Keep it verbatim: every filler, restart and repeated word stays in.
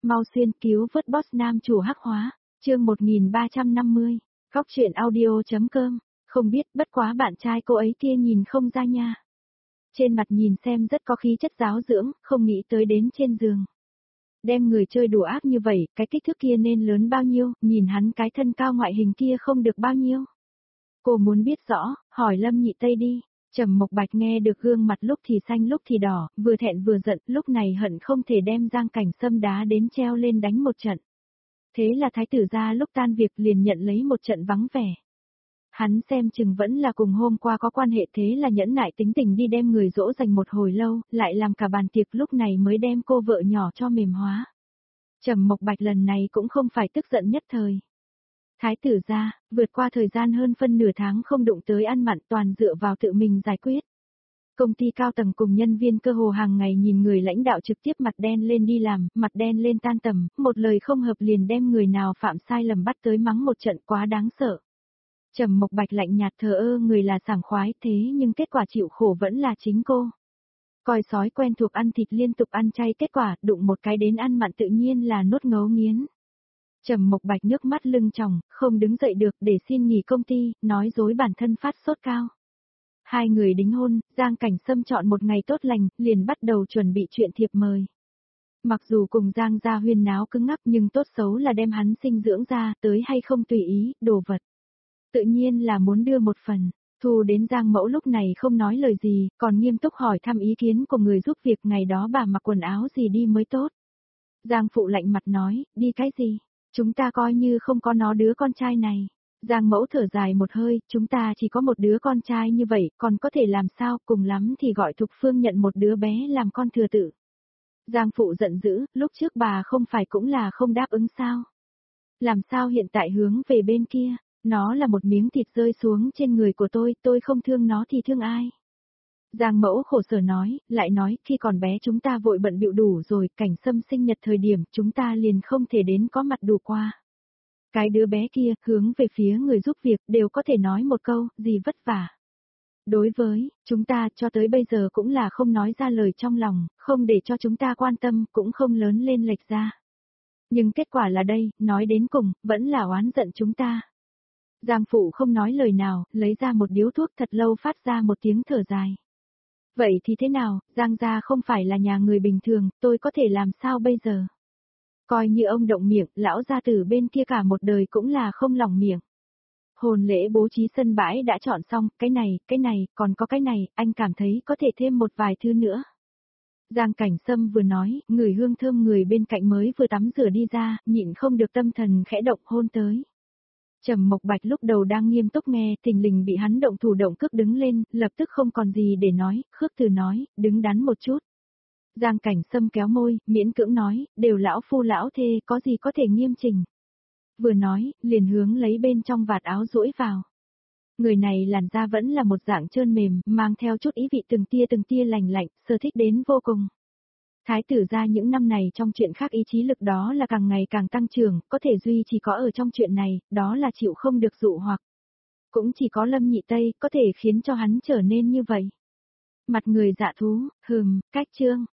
Mau xuyên cứu vớt boss nam chủ hắc hóa, chương một nghìn ba trăm năm mươi, góc truyện audio.com, không biết bất quá bạn trai cô ấy kia nhìn không ra nha. Trên mặt nhìn xem rất có khí chất giáo dưỡng, không nghĩ tới đến trên giường. Đem người chơi đủ ác như vậy, cái kích thước kia nên lớn bao nhiêu, nhìn hắn cái thân cao ngoại hình kia không được bao nhiêu. Cô muốn biết rõ, hỏi Lâm Nhị Tây đi. Trầm Mộc Bạch nghe được gương mặt lúc thì xanh lúc thì đỏ, vừa thẹn vừa giận, lúc này hận không thể đem Giang Cảnh Sâm đá đến treo lên đánh một trận. Thế là thái tử gia lúc tan việc liền nhận lấy một trận vắng vẻ. Hắn xem chừng vẫn là cùng hôm qua có quan hệ, thế là nhẫn nại tính tình đi đem người dỗ dành một hồi lâu, lại làm cả bàn tiệc, lúc này mới đem cô vợ nhỏ cho mềm hóa. Trầm Mộc Bạch lần này cũng không phải tức giận nhất thời. Thái tử gia, vượt qua thời gian hơn phân nửa tháng không đụng tới ăn mặn, toàn dựa vào tự mình giải quyết. Công ty cao tầng cùng nhân viên cơ hồ hàng ngày nhìn người lãnh đạo trực tiếp mặt đen lên đi làm, mặt đen lên tan tầm, một lời không hợp liền đem người nào phạm sai lầm bắt tới mắng một trận, quá đáng sợ. Trầm Mộc Bạch lạnh nhạt thờ ơ, người là sảng khoái, thế nhưng kết quả chịu khổ vẫn là chính cô. Coi sói quen thuộc ăn thịt liên tục ăn chay, kết quả đụng một cái đến ăn mặn tự nhiên là nuốt ngấu nghiến. Trầm Mộc Bạch nước mắt lưng tròng, không đứng dậy được để xin nghỉ công ty, nói dối bản thân phát sốt cao. Hai người đính hôn, Giang Cảnh Sâm chọn một ngày tốt lành, liền bắt đầu chuẩn bị chuyện thiệp mời. Mặc dù cùng Giang gia huyên náo cứng ngắc nhưng tốt xấu là đem hắn sinh dưỡng ra, tới hay không tùy ý, đồ vật. Tự nhiên là muốn đưa một phần. Thu đến Giang mẫu lúc này không nói lời gì, còn nghiêm túc hỏi thăm ý kiến của người giúp việc, ngày đó bà mặc quần áo gì đi mới tốt. Giang phụ lạnh mặt nói, đi cái gì? Chúng ta coi như không có nó đứa con trai này. Giang mẫu thở dài một hơi, chúng ta chỉ có một đứa con trai như vậy, còn có thể làm sao, cùng lắm thì gọi Thục Phương nhận một đứa bé làm con thừa tự. Giang phụ giận dữ, lúc trước bà không phải cũng là không đáp ứng sao? Làm sao hiện tại hướng về bên kia, nó là một miếng thịt rơi xuống trên người của tôi, tôi không thương nó thì thương ai? Giang mẫu khổ sở nói, lại nói, khi còn bé chúng ta vội bận bịu đủ rồi, Cảnh Sâm sinh nhật thời điểm, chúng ta liền không thể đến có mặt đủ qua. Cái đứa bé kia, hướng về phía người giúp việc, đều có thể nói một câu, gì vất vả. Đối với, chúng ta, cho tới bây giờ cũng là không nói ra lời trong lòng, không để cho chúng ta quan tâm, cũng không lớn lên lệch ra. Nhưng kết quả là đây, nói đến cùng, vẫn là oán giận chúng ta. Giang phụ không nói lời nào, lấy ra một điếu thuốc, thật lâu phát ra một tiếng thở dài. Vậy thì thế nào, Giang gia không phải là nhà người bình thường, tôi có thể làm sao bây giờ? Coi như ông động miệng, lão gia tử bên kia cả một đời cũng là không lỏng miệng. Hôn lễ bố trí sân bãi đã chọn xong, cái này, cái này, còn có cái này, anh cảm thấy có thể thêm một vài thứ nữa. Giang Cảnh Sâm vừa nói, người hương thơm người bên cạnh mới vừa tắm rửa đi ra, nhịn không được tâm thần khẽ động hôn tới. Trầm Mộc Bạch lúc đầu đang nghiêm túc nghe, thình lình bị hắn động thủ động cước đứng lên, lập tức không còn gì để nói, khước từ nói, đứng đắn một chút. Giang Cảnh Sâm kéo môi, miễn cưỡng nói, đều lão phu lão thê, có gì có thể nghiêm chỉnh. Vừa nói, liền hướng lấy bên trong vạt áo duỗi vào. Người này làn da vẫn là một dạng trơn mềm, mang theo chút ý vị từng tia từng tia lành lạnh, sở thích đến vô cùng. Thái tử gia những năm này trong chuyện khác ý chí lực đó là càng ngày càng tăng trưởng, có thể duy chỉ có ở trong chuyện này, đó là chịu không được dụ hoặc. Cũng chỉ có Lâm Nhị Tây có thể khiến cho hắn trở nên như vậy. Mặt người dạ thú, hừm, cách trương,